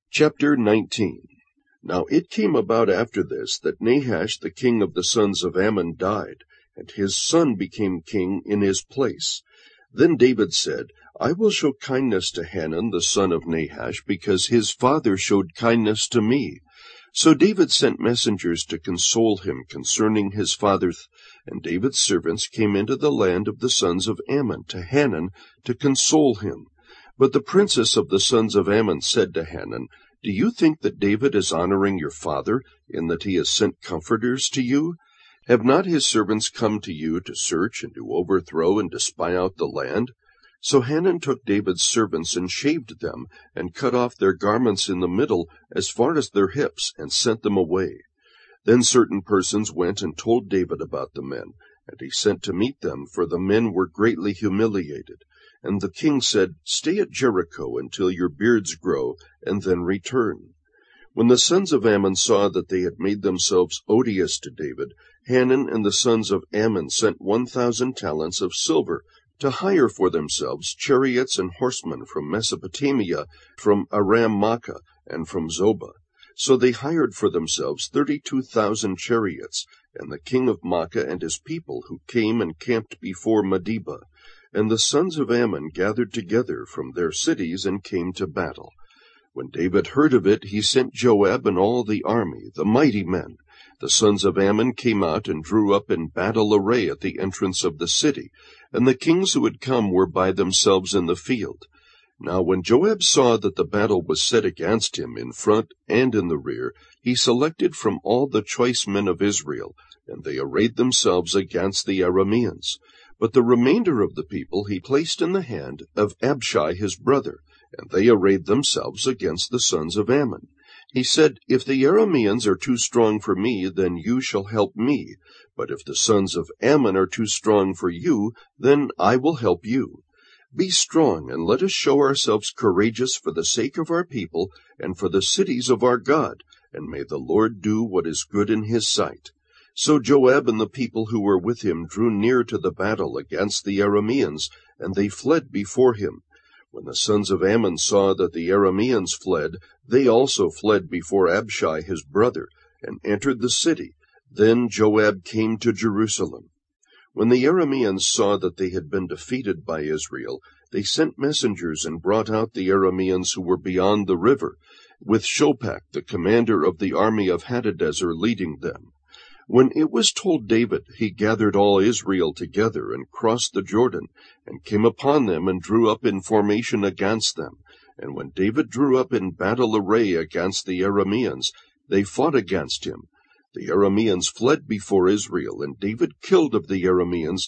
Chapter 19. Now it came about after this, that Nahash the king of the sons of Ammon died, and his son became king in his place. Then David said, I will show kindness to Hanun the son of Nahash, because his father showed kindness to me. So David sent messengers to console him concerning his father, and David's servants came into the land of the sons of Ammon to Hanun to console him. But the princess of the sons of Ammon said to Hanun, Do you think that David is honoring your father, in that he has sent comforters to you? Have not his servants come to you to search and to overthrow and to spy out the land? So Hanun took David's servants and shaved them, and cut off their garments in the middle as far as their hips, and sent them away. Then certain persons went and told David about the men, and he sent to meet them, for the men were greatly humiliated. And the king said, Stay at Jericho until your beards grow, and then return. When the sons of Ammon saw that they had made themselves odious to David, Hanun and the sons of Ammon sent 1,000 talents of silver to hire for themselves chariots and horsemen from Mesopotamia, from Aram-Maacah, and from Zobah. So they hired for themselves 32,000 chariots, and the king of Maacah and his people, who came and camped before Medeba. And the sons of Ammon gathered together from their cities and came to battle. When David heard of it, he sent Joab and all the army, the mighty men. The sons of Ammon came out and drew up in battle array at the entrance of the city, and the kings who had come were by themselves in the field. Now when Joab saw that the battle was set against him in front and in the rear, he selected from all the choice men of Israel, and they arrayed themselves against the Arameans. But the remainder of the people he placed in the hand of Abishai his brother, and they arrayed themselves against the sons of Ammon. He said, If the Arameans are too strong for me, then you shall help me. But if the sons of Ammon are too strong for you, then I will help you. Be strong, and let us show ourselves courageous for the sake of our people and for the cities of our God, and may the Lord do what is good in his sight. So Joab and the people who were with him drew near to the battle against the Arameans, and they fled before him. When the sons of Ammon saw that the Arameans fled, they also fled before Abishai his brother, and entered the city. Then Joab came to Jerusalem. When the Arameans saw that they had been defeated by Israel, they sent messengers and brought out the Arameans who were beyond the river, with Shobach, the commander of the army of Hadadezer, leading them. When it was told David, he gathered all Israel together and crossed the Jordan, and came upon them and drew up in formation against them. And when David drew up in battle array against the Arameans, they fought against him. The Arameans fled before Israel, and David killed of the Arameans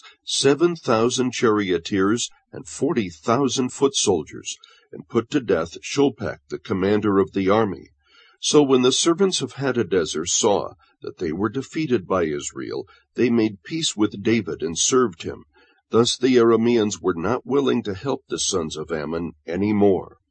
7,000 charioteers and 40,000 foot soldiers, and put to death Shobach, the commander of the army. So when the servants of Hadadezer saw that they were defeated by Israel, they made peace with David and served him. Thus the Arameans were not willing to help the sons of Ammon any more.